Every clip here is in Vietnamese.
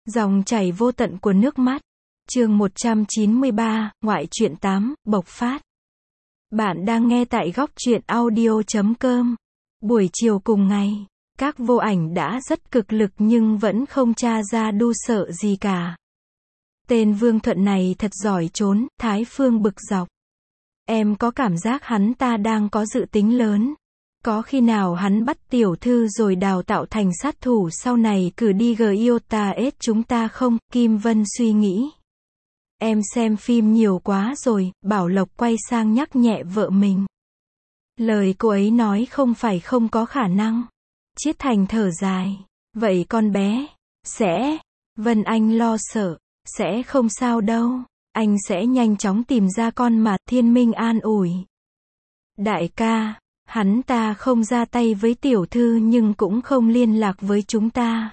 Dòng chảy vô tận của nước mắt. Chương 193, Ngoại truyện 8, bộc phát. Bạn đang nghe tại góc truyện audio.com. Buổi chiều cùng ngày, các vô ảnh đã rất cực lực nhưng vẫn không tra ra đu sợ gì cả. Tên Vương Thuận này thật giỏi trốn, Thái Phương bực dọc. Em có cảm giác hắn ta đang có dự tính lớn. Có khi nào hắn bắt tiểu thư rồi đào tạo thành sát thủ sau này cử đi GIOTA chúng ta không? Kim Vân suy nghĩ. Em xem phim nhiều quá rồi, Bảo Lộc quay sang nhắc nhẹ vợ mình. Lời cô ấy nói không phải không có khả năng. Chiết Thành thở dài. Vậy con bé, sẽ, Vân Anh lo sợ, sẽ không sao đâu. Anh sẽ nhanh chóng tìm ra con mà, Thiên Minh an ủi. Đại ca, hắn ta không ra tay với tiểu thư nhưng cũng không liên lạc với chúng ta.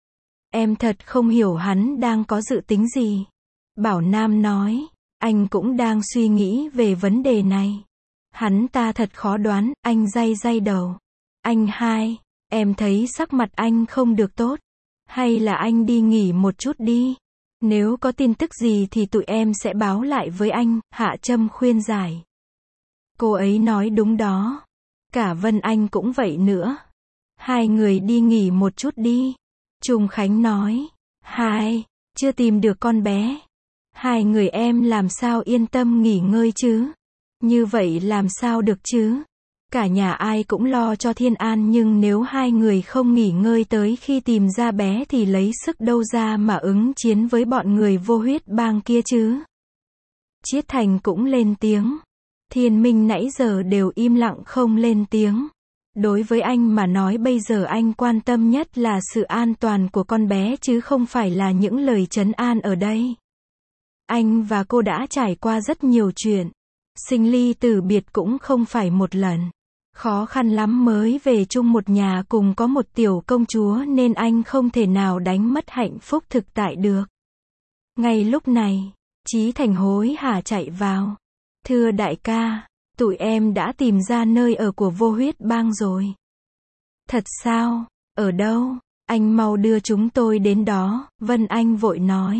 Em thật không hiểu hắn đang có dự tính gì. Bảo Nam nói, anh cũng đang suy nghĩ về vấn đề này. Hắn ta thật khó đoán, anh day đầu. Anh hai, em thấy sắc mặt anh không được tốt. Hay là anh đi nghỉ một chút đi. Nếu có tin tức gì thì tụi em sẽ báo lại với anh, Hạ Trâm khuyên giải. Cô ấy nói đúng đó. Cả Vân Anh cũng vậy nữa. Hai người đi nghỉ một chút đi. Trung Khánh nói. Hai, chưa tìm được con bé. Hai người em làm sao yên tâm nghỉ ngơi chứ? Như vậy làm sao được chứ? Cả nhà ai cũng lo cho Thiên An nhưng nếu hai người không nghỉ ngơi tới khi tìm ra bé thì lấy sức đâu ra mà ứng chiến với bọn người vô huyết bang kia chứ? Chiết Thành cũng lên tiếng. Thiên Minh nãy giờ đều im lặng không lên tiếng. Đối với anh mà nói bây giờ anh quan tâm nhất là sự an toàn của con bé chứ không phải là những lời trấn an ở đây. Anh và cô đã trải qua rất nhiều chuyện. Sinh ly tử biệt cũng không phải một lần. Khó khăn lắm mới về chung một nhà cùng có một tiểu công chúa nên anh không thể nào đánh mất hạnh phúc thực tại được. Ngay lúc này, Chí Thành hối hả chạy vào. Thưa đại ca, tụi em đã tìm ra nơi ở của vô huyết bang rồi. Thật sao? Ở đâu? Anh mau đưa chúng tôi đến đó, Vân Anh vội nói.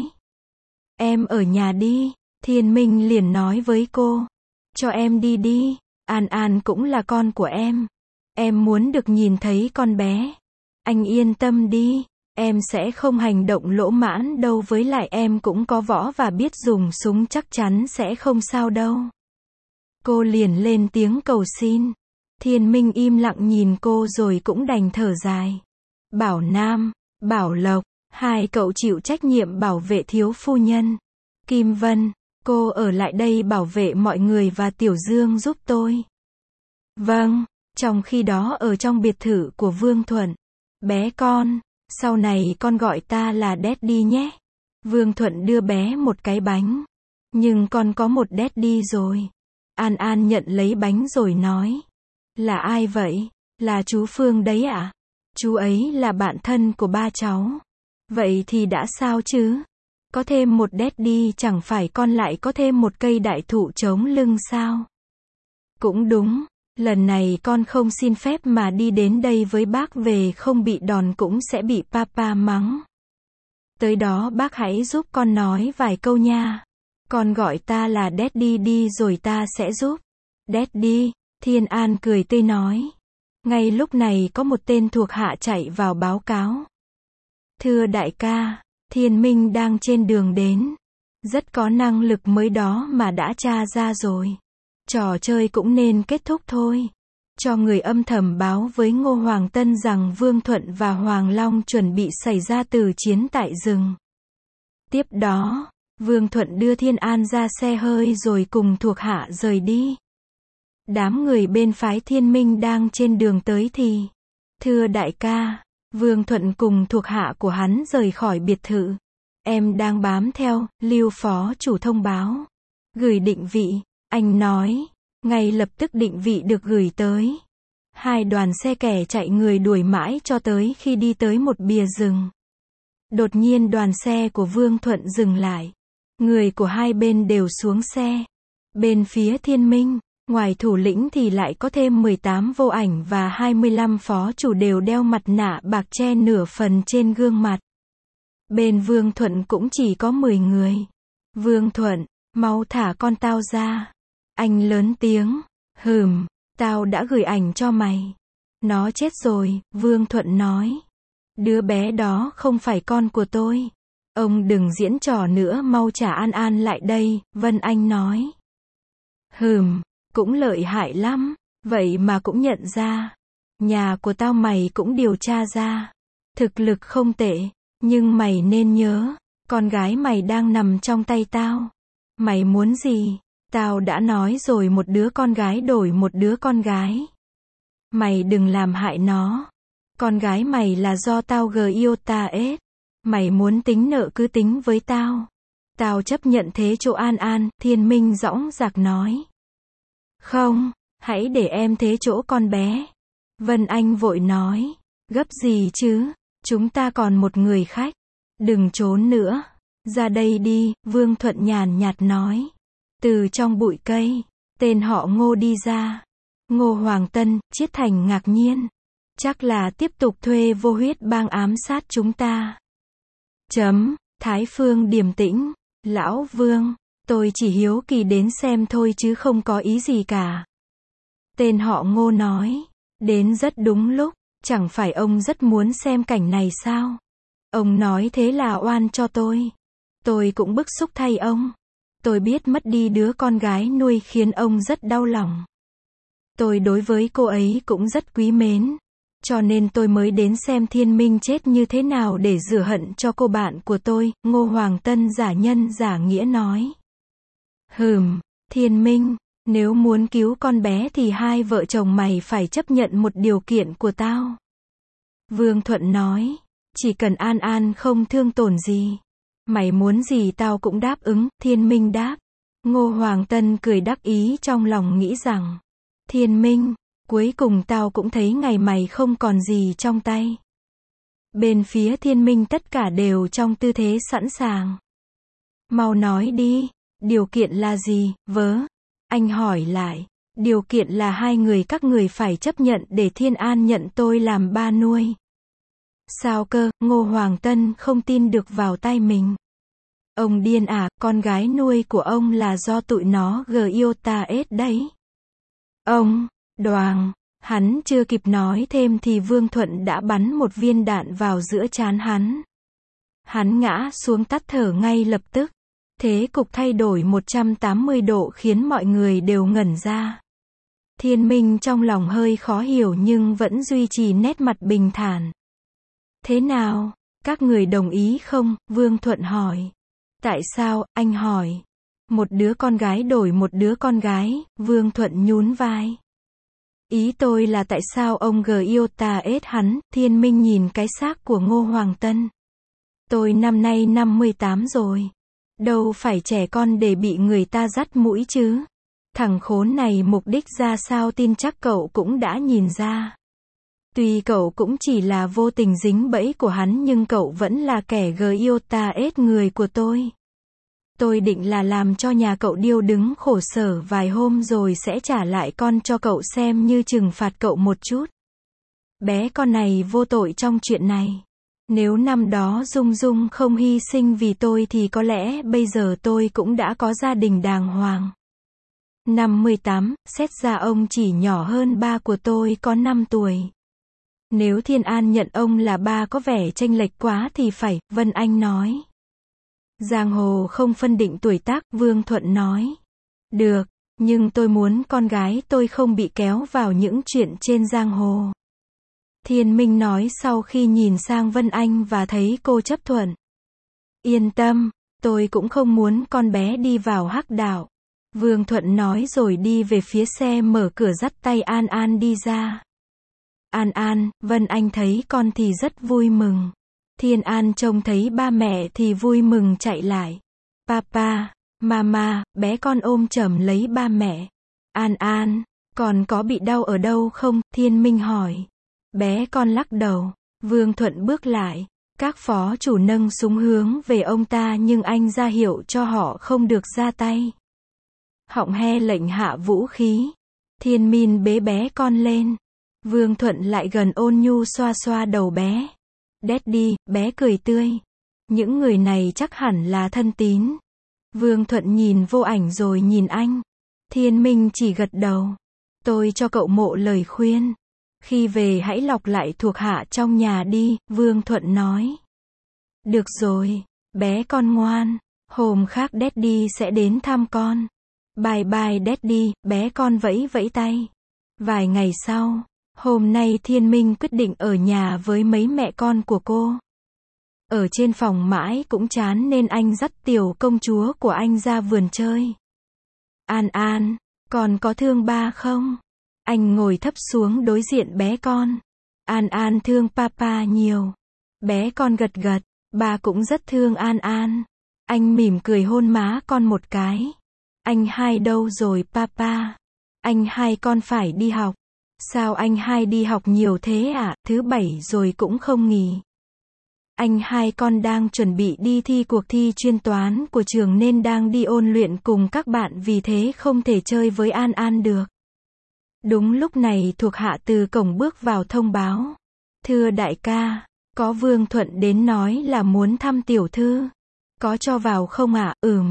Em ở nhà đi, Thiên Minh liền nói với cô. Cho em đi đi, An An cũng là con của em. Em muốn được nhìn thấy con bé. Anh yên tâm đi, em sẽ không hành động lỗ mãn đâu với lại em cũng có võ và biết dùng súng chắc chắn sẽ không sao đâu. Cô liền lên tiếng cầu xin. Thiên Minh im lặng nhìn cô rồi cũng đành thở dài. Bảo Nam, Bảo Lộc, hai cậu chịu trách nhiệm bảo vệ thiếu phu nhân. Kim Vân, cô ở lại đây bảo vệ mọi người và Tiểu Dương giúp tôi. Vâng, trong khi đó ở trong biệt thự của Vương Thuận. Bé con, sau này con gọi ta là Daddy nhé. Vương Thuận đưa bé một cái bánh. Nhưng con có một Daddy rồi. An An nhận lấy bánh rồi nói. Là ai vậy? Là chú Phương đấy ạ? Chú ấy là bạn thân của ba cháu. Vậy thì đã sao chứ? Có thêm một Daddy chẳng phải con lại có thêm một cây đại thụ chống lưng sao? Cũng đúng, lần này con không xin phép mà đi đến đây với bác về không bị đòn cũng sẽ bị papa mắng. Tới đó bác hãy giúp con nói vài câu nha. Con gọi ta là Daddy đi rồi ta sẽ giúp. Daddy, Thiên An cười tươi nói. Ngay lúc này có một tên thuộc hạ chạy vào báo cáo. Thưa đại ca, Thiên Minh đang trên đường đến. Rất có năng lực mới đó mà đã tra ra rồi. Trò chơi cũng nên kết thúc thôi. Cho người âm thầm báo với Ngô Hoàng Tân rằng Vương Thuận và Hoàng Long chuẩn bị xảy ra tử chiến tại rừng. Tiếp đó, Vương Thuận đưa Thiên An ra xe hơi rồi cùng thuộc hạ rời đi. Đám người bên phái Thiên Minh đang trên đường tới thì. Thưa đại ca, Vương Thuận cùng thuộc hạ của hắn rời khỏi biệt thự. Em đang bám theo, Lưu phó chủ thông báo. Gửi định vị, anh nói. Ngay lập tức định vị được gửi tới. Hai đoàn xe kẻ chạy người đuổi mãi cho tới khi đi tới một bìa rừng. Đột nhiên đoàn xe của Vương Thuận dừng lại. Người của hai bên đều xuống xe. Bên phía Thiên Minh, ngoài thủ lĩnh thì lại có thêm 18 vô ảnh và 25 phó chủ đều đeo mặt nạ bạc che nửa phần trên gương mặt. Bên Vương Thuận cũng chỉ có 10 người. Vương Thuận, mau thả con tao ra. Anh lớn tiếng. Tao đã gửi ảnh cho mày. Nó chết rồi, Vương Thuận nói. Đứa bé đó không phải con của tôi. Ông đừng diễn trò nữa, mau trả An An lại đây, Vân Anh nói. Cũng lợi hại lắm, vậy mà cũng nhận ra. Nhà của tao mày cũng điều tra ra. Thực lực không tệ, nhưng mày nên nhớ, con gái mày đang nằm trong tay tao. Mày muốn gì? Tao đã nói rồi, một đứa con gái đổi một đứa con gái. Mày đừng làm hại nó. Con gái mày là do tao yêu ta ết. Mày muốn tính nợ cứ tính với tao. Tao chấp nhận thế chỗ An An, Thiên Minh dõng dạc nói. Không, hãy để em thế chỗ con bé. Vân Anh vội nói. Gấp gì chứ, chúng ta còn một người khách. Đừng trốn nữa. Ra đây đi, Vương Thuận nhàn nhạt nói. Từ trong bụi cây, tên họ Ngô đi ra. Ngô Hoàng Tân, Chiết Thành ngạc nhiên. Chắc là tiếp tục thuê Vô Huyết Bang ám sát chúng ta. Thái Phương điềm tĩnh. Lão Vương, tôi chỉ hiếu kỳ đến xem thôi chứ không có ý gì cả. Tên họ Ngô nói. Đến rất đúng lúc, chẳng phải ông rất muốn xem cảnh này sao? Ông nói thế là oan cho tôi. Tôi cũng bức xúc thay ông. Tôi biết mất đi đứa con gái nuôi khiến ông rất đau lòng. Tôi đối với cô ấy cũng rất quý mến. Cho nên tôi mới đến xem Thiên Minh chết như thế nào để rửa hận cho cô bạn của tôi, Ngô Hoàng Tân giả nhân giả nghĩa nói. Thiên Minh, nếu muốn cứu con bé thì hai vợ chồng mày phải chấp nhận một điều kiện của tao. Vương Thuận nói, chỉ cần An An không thương tổn gì. Mày muốn gì tao cũng đáp ứng, Thiên Minh đáp. Ngô Hoàng Tân cười đắc ý trong lòng nghĩ rằng, Thiên Minh, cuối cùng tao cũng thấy ngày mày không còn gì trong tay. Bên phía Thiên Minh tất cả đều trong tư thế sẵn sàng. Mau nói đi, điều kiện là gì, vớ? Anh hỏi lại, điều kiện là hai người các người phải chấp nhận để Thiên An nhận tôi làm ba nuôi. Sao cơ, Ngô Hoàng Tân không tin được vào tai mình. Ông điên à, con gái nuôi của ông là do tụi nó yêu ta ết đấy. Ông, đoàng, hắn chưa kịp nói thêm thì Vương Thuận đã bắn một viên đạn vào giữa trán hắn. Hắn ngã xuống tắt thở ngay lập tức. Thế cục thay đổi 180 độ khiến mọi người đều ngẩn ra. Thiên Minh trong lòng hơi khó hiểu nhưng vẫn duy trì nét mặt bình thản. Thế nào, các người đồng ý không? Vương Thuận hỏi. Tại sao, anh hỏi. Một đứa con gái đổi một đứa con gái, Vương Thuận nhún vai. Ý tôi là tại sao ông yêu ta ết hắn? Thiên Minh nhìn cái xác của Ngô Hoàng Tân. Tôi năm nay 58 rồi. Đâu phải trẻ con để bị người ta dắt mũi chứ. Thằng khốn này mục đích ra sao tin chắc cậu cũng đã nhìn ra. Tuy cậu cũng chỉ là vô tình dính bẫy của hắn nhưng cậu vẫn là kẻ yêu ta ết người của tôi. Tôi định là làm cho nhà cậu điêu đứng khổ sở vài hôm rồi sẽ trả lại con cho cậu xem như trừng phạt cậu một chút. Bé con này vô tội trong chuyện này. Nếu năm đó Dung Dung không hy sinh vì tôi thì có lẽ bây giờ tôi cũng đã có gia đình đàng hoàng. 58, xét ra ông chỉ nhỏ hơn ba của tôi có 5 tuổi. Nếu Thiên An nhận ông là ba có vẻ chênh lệch quá thì phải, Vân Anh nói. Giang hồ không phân định tuổi tác, Vương Thuận nói. Được, nhưng tôi muốn con gái tôi không bị kéo vào những chuyện trên giang hồ. Thiên Minh nói sau khi nhìn sang Vân Anh và thấy cô chấp thuận. Yên tâm, tôi cũng không muốn con bé đi vào hắc đạo. Vương Thuận nói rồi đi về phía xe mở cửa dắt tay An An đi ra. An An, Vân Anh thấy con thì rất vui mừng. Thiên An trông thấy ba mẹ thì vui mừng chạy lại. Papa, mama, bé con ôm chầm lấy ba mẹ. An An, con có bị đau ở đâu không? Thiên Minh hỏi. Bé con lắc đầu. Vương Thuận bước lại. Các phó chủ nâng súng hướng về ông ta nhưng anh ra hiệu cho họ không được ra tay. Họng he lệnh hạ vũ khí. Thiên Minh bế bé con lên. Vương Thuận lại gần ôn nhu xoa xoa đầu bé. Daddy, bé cười tươi. Những người này chắc hẳn là thân tín. Vương Thuận nhìn Vô Ảnh rồi nhìn anh. Thiên Minh chỉ gật đầu. Tôi cho cậu Mộ lời khuyên. Khi về hãy lọc lại thuộc hạ trong nhà đi, Vương Thuận nói. Được rồi, bé con ngoan. Hôm khác Daddy sẽ đến thăm con. Bye bye Daddy, bé con vẫy vẫy tay. Vài ngày sau, hôm nay Thiên Minh quyết định ở nhà với mấy mẹ con của cô. Ở trên phòng mãi cũng chán nên anh dắt tiểu công chúa của anh ra vườn chơi. An An, con có thương ba không? Anh ngồi thấp xuống đối diện bé con. An An thương papa nhiều. Bé con gật gật, ba cũng rất thương An An. Anh mỉm cười hôn má con một cái. Anh hai đâu rồi papa? Anh hai con phải đi học. Sao anh hai đi học nhiều thế ạ? Thứ bảy rồi cũng không nghỉ. Anh hai con đang chuẩn bị đi thi cuộc thi chuyên toán của trường nên đang đi ôn luyện cùng các bạn vì thế không thể chơi với An An được. Đúng lúc này thuộc hạ từ cổng bước vào thông báo. Thưa đại ca, có Vương Thuận đến nói là muốn thăm tiểu thư. Có cho vào không ạ?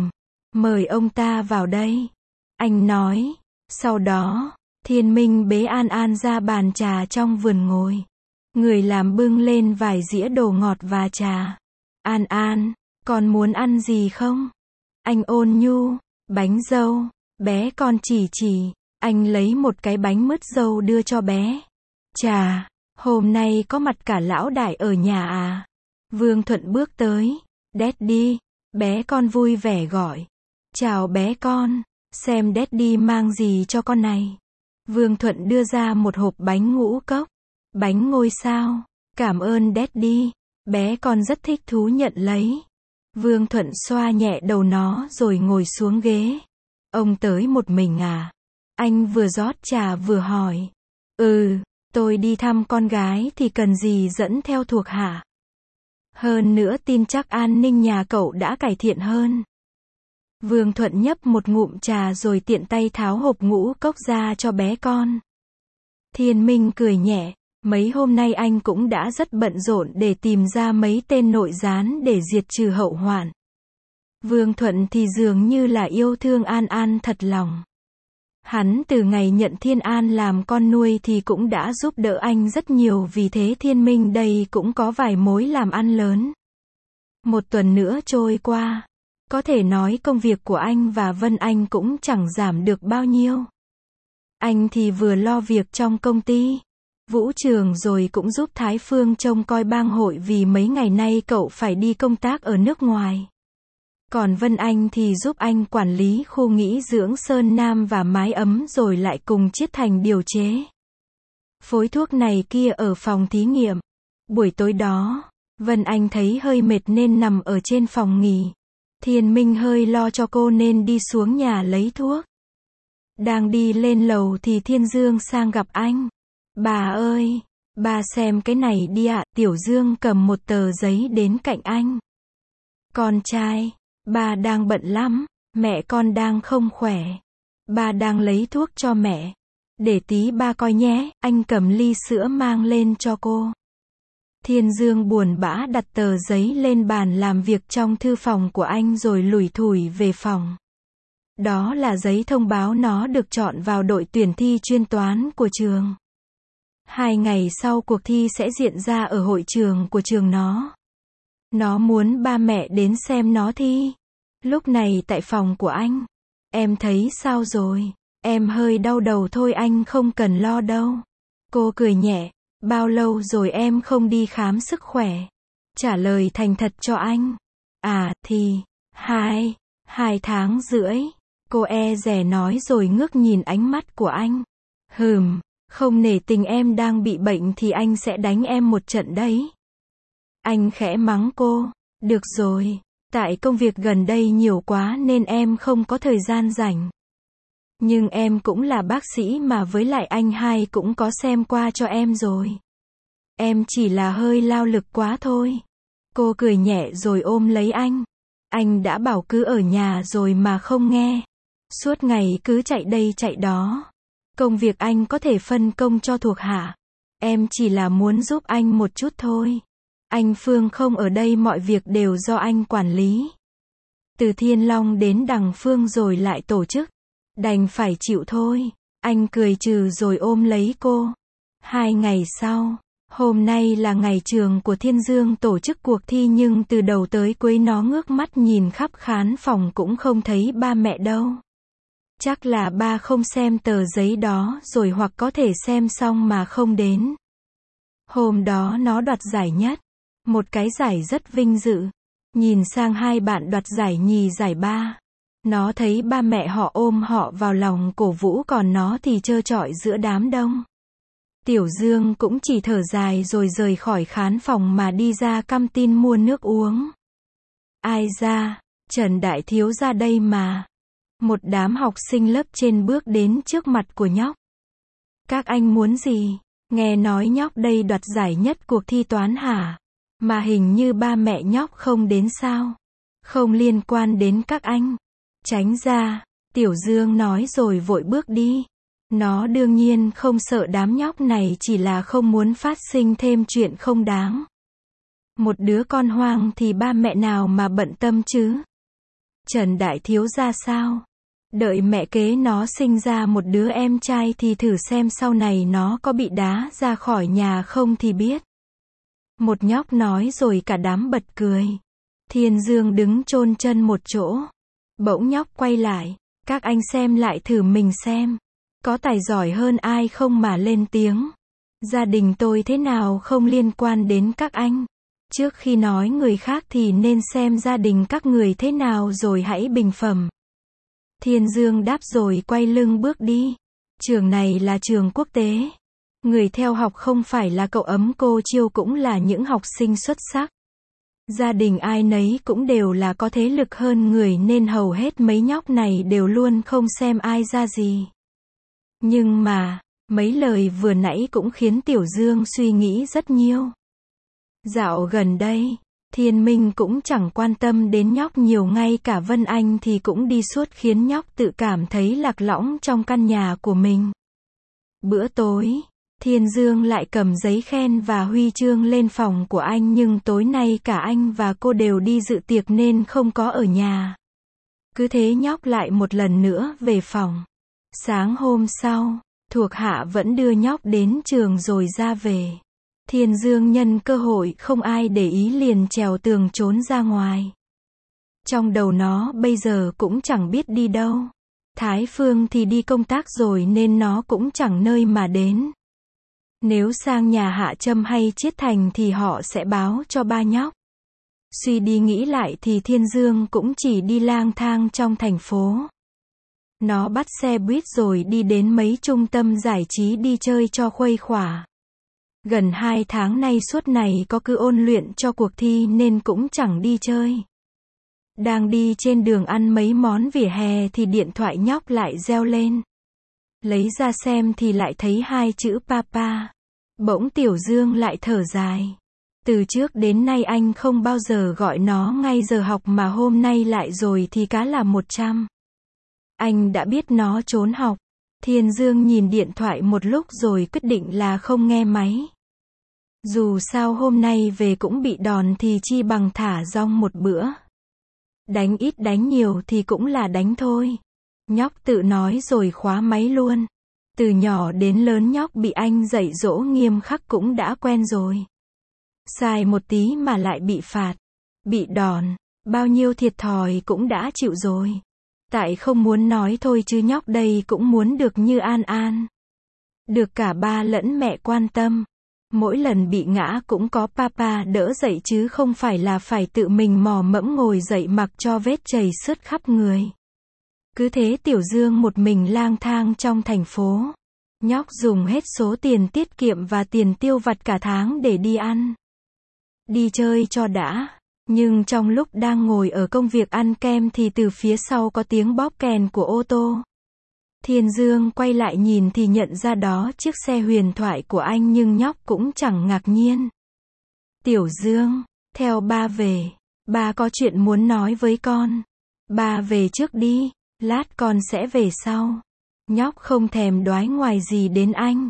Mời ông ta vào đây. Anh nói. Sau đó, Thiên Minh bế An An ra bàn trà trong vườn ngồi. Người làm bưng lên vài dĩa đồ ngọt và trà. An An, con muốn ăn gì không? Anh ôn nhu. Bánh dâu. Bé con chỉ. Anh lấy một cái bánh mứt dâu đưa cho bé. Chà, hôm nay có mặt cả lão đại ở nhà à? Vương Thuận bước tới. Daddy, bé con vui vẻ gọi. Chào bé con, xem Daddy mang gì cho con này. Vương Thuận đưa ra một hộp bánh ngũ cốc. Bánh ngôi sao. Cảm ơn Daddy. Bé con rất thích thú nhận lấy. Vương Thuận xoa nhẹ đầu nó rồi ngồi xuống ghế. Ông tới một mình à? Anh vừa rót trà vừa hỏi. Tôi đi thăm con gái thì cần gì dẫn theo thuộc hạ. Hơn nữa tin chắc an ninh nhà cậu đã cải thiện hơn. Vương Thuận nhấp một ngụm trà rồi tiện tay tháo hộp ngũ cốc ra cho bé con. Thiên Minh cười nhẹ. Mấy hôm nay anh cũng đã rất bận rộn để tìm ra mấy tên nội gián để diệt trừ hậu hoạn. Vương Thuận thì dường như là yêu thương An An thật lòng. Hắn từ ngày nhận Thiên An làm con nuôi thì cũng đã giúp đỡ anh rất nhiều vì thế Thiên Minh đây cũng có vài mối làm ăn lớn. Một tuần nữa trôi qua. Có thể nói công việc của anh và Vân Anh cũng chẳng giảm được bao nhiêu. Anh thì vừa lo việc trong công ty, vũ trường rồi cũng giúp Thái Phương trông coi bang hội vì mấy ngày nay cậu phải đi công tác ở nước ngoài. Còn Vân Anh thì giúp anh quản lý khu nghỉ dưỡng Sơn Nam và mái ấm rồi lại cùng Chiết Thành điều chế phối thuốc này kia ở phòng thí nghiệm. Buổi tối đó, Vân Anh thấy hơi mệt nên nằm ở trên phòng nghỉ. Thiên Minh hơi lo cho cô nên đi xuống nhà lấy thuốc. Đang đi lên lầu thì Thiên Dương sang gặp anh. Bà ơi, bà xem cái này đi ạ. Tiểu Dương cầm một tờ giấy đến cạnh anh. Con trai, bà đang bận lắm, mẹ con đang không khỏe. Bà đang lấy thuốc cho mẹ. Để tí ba coi nhé, anh cầm ly sữa mang lên cho cô. Thiên Dương buồn bã đặt tờ giấy lên bàn làm việc trong thư phòng của anh rồi lủi thủi về phòng. Đó là giấy thông báo nó được chọn vào đội tuyển thi chuyên toán của trường. 2 ngày sau cuộc thi sẽ diễn ra ở hội trường của trường nó. Nó muốn ba mẹ đến xem nó thi. Lúc này tại phòng của anh. Em thấy sao rồi? Em hơi đau đầu thôi anh không cần lo đâu. Cô cười nhẹ. Bao lâu rồi em không đi khám sức khỏe? Trả lời thành thật cho anh. Thì, 2 tháng rưỡi. Cô e dè nói rồi ngước nhìn ánh mắt của anh. Không nể tình em đang bị bệnh thì anh sẽ đánh em một trận đấy. Anh khẽ mắng cô. Được rồi, tại công việc gần đây nhiều quá nên em không có thời gian rảnh. Nhưng em cũng là bác sĩ mà với lại anh hai cũng có xem qua cho em rồi. Em chỉ là hơi lao lực quá thôi. Cô cười nhẹ rồi ôm lấy anh. Anh đã bảo cứ ở nhà rồi mà không nghe. Suốt ngày cứ chạy đây chạy đó. Công việc anh có thể phân công cho thuộc hạ. Em chỉ là muốn giúp anh một chút thôi. Anh Phương không ở đây mọi việc đều do anh quản lý. Từ Thiên Long đến Đằng Phương rồi lại tổ chức. Đành phải chịu thôi. Anh cười trừ rồi ôm lấy cô. 2 ngày sau, hôm nay là ngày trường của Thiên Dương tổ chức cuộc thi nhưng từ đầu tới cuối nó ngước mắt nhìn khắp khán phòng cũng không thấy ba mẹ đâu. Chắc là ba không xem tờ giấy đó rồi hoặc có thể xem xong mà không đến. Hôm đó nó đoạt giải nhất. Một cái giải rất vinh dự. Nhìn sang 2 bạn đoạt giải nhì giải ba. Nó thấy ba mẹ họ ôm họ vào lòng cổ vũ còn nó thì trơ trọi giữa đám đông. Tiểu Dương cũng chỉ thở dài rồi rời khỏi khán phòng mà đi ra căng tin mua nước uống. Ai ra, Trần Đại Thiếu ra đây mà. Một đám học sinh lớp trên bước đến trước mặt của nhóc. Các anh muốn gì? Nghe nói nhóc đây đoạt giải nhất cuộc thi toán hả? Mà hình như ba mẹ nhóc không đến sao? Không liên quan đến các anh. Tránh ra, Tiểu Dương nói rồi vội bước đi. Nó đương nhiên không sợ đám nhóc này chỉ là không muốn phát sinh thêm chuyện không đáng. Một đứa con hoang thì ba mẹ nào mà bận tâm chứ? Trần Đại Thiếu ra sao? Đợi mẹ kế nó sinh ra một đứa em trai thì thử xem sau này nó có bị đá ra khỏi nhà không thì biết. Một nhóc nói rồi cả đám bật cười. Thiên Dương đứng chôn chân một chỗ. Bỗng nhóc quay lại. Các anh xem lại thử mình xem. Có tài giỏi hơn ai không mà lên tiếng. Gia đình tôi thế nào không liên quan đến các anh. Trước khi nói người khác thì nên xem gia đình các người thế nào rồi hãy bình phẩm. Thiên Dương đáp rồi quay lưng bước đi. Trường này là trường quốc tế. Người theo học không phải là cậu ấm cô Chiêu cũng là những học sinh xuất sắc. Gia đình ai nấy cũng đều là có thế lực hơn người nên hầu hết mấy nhóc này đều luôn không xem ai ra gì. Nhưng mà, mấy lời vừa nãy cũng khiến Tiểu Dương suy nghĩ rất nhiều. Dạo gần đây, Thiên Minh cũng chẳng quan tâm đến nhóc nhiều ngay cả Vân Anh thì cũng đi suốt khiến nhóc tự cảm thấy lạc lõng trong căn nhà của mình. Bữa tối, Thiên Dương lại cầm giấy khen và huy chương lên phòng của anh nhưng tối nay cả anh và cô đều đi dự tiệc nên không có ở nhà. Cứ thế nhóc lại một lần nữa về phòng. Sáng hôm sau, thuộc hạ vẫn đưa nhóc đến trường rồi ra về. Thiên Dương nhân cơ hội không ai để ý liền trèo tường trốn ra ngoài. Trong đầu nó bây giờ cũng chẳng biết đi đâu. Thái Phương thì đi công tác rồi nên nó cũng chẳng nơi mà đến. Nếu sang nhà Hạ Trâm hay Chiết Thành thì họ sẽ báo cho ba nhóc. Suy đi nghĩ lại thì Thiên Dương cũng chỉ đi lang thang trong thành phố. Nó bắt xe buýt rồi đi đến mấy trung tâm giải trí đi chơi cho khuây khỏa. Gần 2 tháng nay suốt này có cứ ôn luyện cho cuộc thi nên cũng chẳng đi chơi. Đang đi trên đường ăn mấy món vỉa hè thì điện thoại nhóc lại reo lên. Lấy ra xem thì lại thấy 2 chữ papa. Bỗng Tiểu Dương lại thở dài. Từ trước đến nay anh không bao giờ gọi nó ngay giờ học mà hôm nay lại rồi thì cá là 100. Anh đã biết nó trốn học. Thiên Dương nhìn điện thoại một lúc rồi quyết định là không nghe máy. Dù sao hôm nay về cũng bị đòn thì chi bằng thả rong một bữa. Đánh ít đánh nhiều thì cũng là đánh thôi. Nhóc tự nói rồi khóa máy luôn. Từ nhỏ đến lớn nhóc bị anh dạy dỗ nghiêm khắc cũng đã quen rồi. Sai một tí mà lại bị phạt, bị đòn, bao nhiêu thiệt thòi cũng đã chịu rồi. Tại không muốn nói thôi chứ nhóc đây cũng muốn được như An An. Được cả ba lẫn mẹ quan tâm. Mỗi lần bị ngã cũng có papa đỡ dậy chứ không phải là phải tự mình mò mẫm ngồi dậy mặc cho vết chầy sứt khắp người. Cứ thế Tiểu Dương một mình lang thang trong thành phố. Nhóc dùng hết số tiền tiết kiệm và tiền tiêu vặt cả tháng để đi ăn, đi chơi cho đã. Nhưng trong lúc đang ngồi ở công việc ăn kem thì từ phía sau có tiếng bóp kèn của ô tô. Thiên Dương quay lại nhìn thì nhận ra đó chiếc xe huyền thoại của anh nhưng nhóc cũng chẳng ngạc nhiên. Tiểu Dương, theo ba về. Ba có chuyện muốn nói với con. Ba về trước đi, lát con sẽ về sau. Nhóc không thèm đoái ngoài gì đến anh.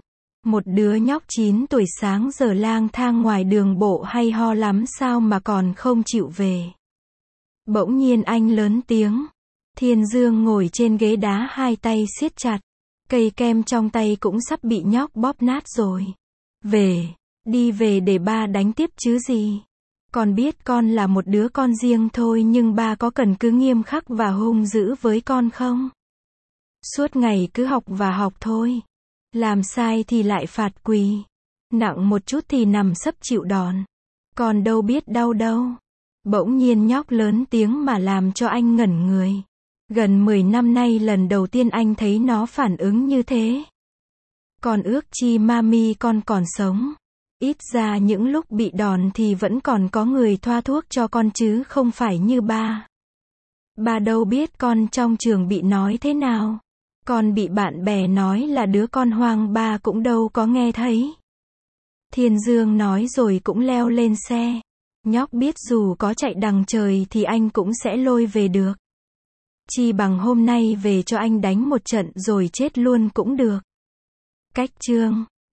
Một đứa nhóc 9 tuổi sáng giờ lang thang ngoài đường bộ hay ho lắm sao mà còn không chịu về. Bỗng nhiên anh lớn tiếng. Thiên Dương ngồi trên ghế đá hai tay siết chặt. Cây kem trong tay cũng sắp bị nhóc bóp nát rồi. Về, đi về để ba đánh tiếp chứ gì. Con biết con là một đứa con riêng thôi nhưng ba có cần cứ nghiêm khắc và hung dữ với con không? Suốt ngày cứ học và học thôi. Làm sai thì lại phạt quỳ. Nặng một chút thì nằm sấp chịu đòn. Con đâu biết đau đâu. Bỗng nhiên nhóc lớn tiếng mà làm cho anh ngẩn người. Gần 10 năm nay lần đầu tiên anh thấy nó phản ứng như thế. Con ước chi mami con còn sống. Ít ra những lúc bị đòn thì vẫn còn có người thoa thuốc cho con chứ không phải như ba. Ba đâu biết con trong trường bị nói thế nào. Con bị bạn bè nói là đứa con hoang, ba cũng đâu có nghe thấy. Thiên Dương nói rồi cũng leo lên xe. Nhóc biết dù có chạy đằng trời thì anh cũng sẽ lôi về được. Chi bằng hôm nay về cho anh đánh một trận rồi chết luôn cũng được. Cách chương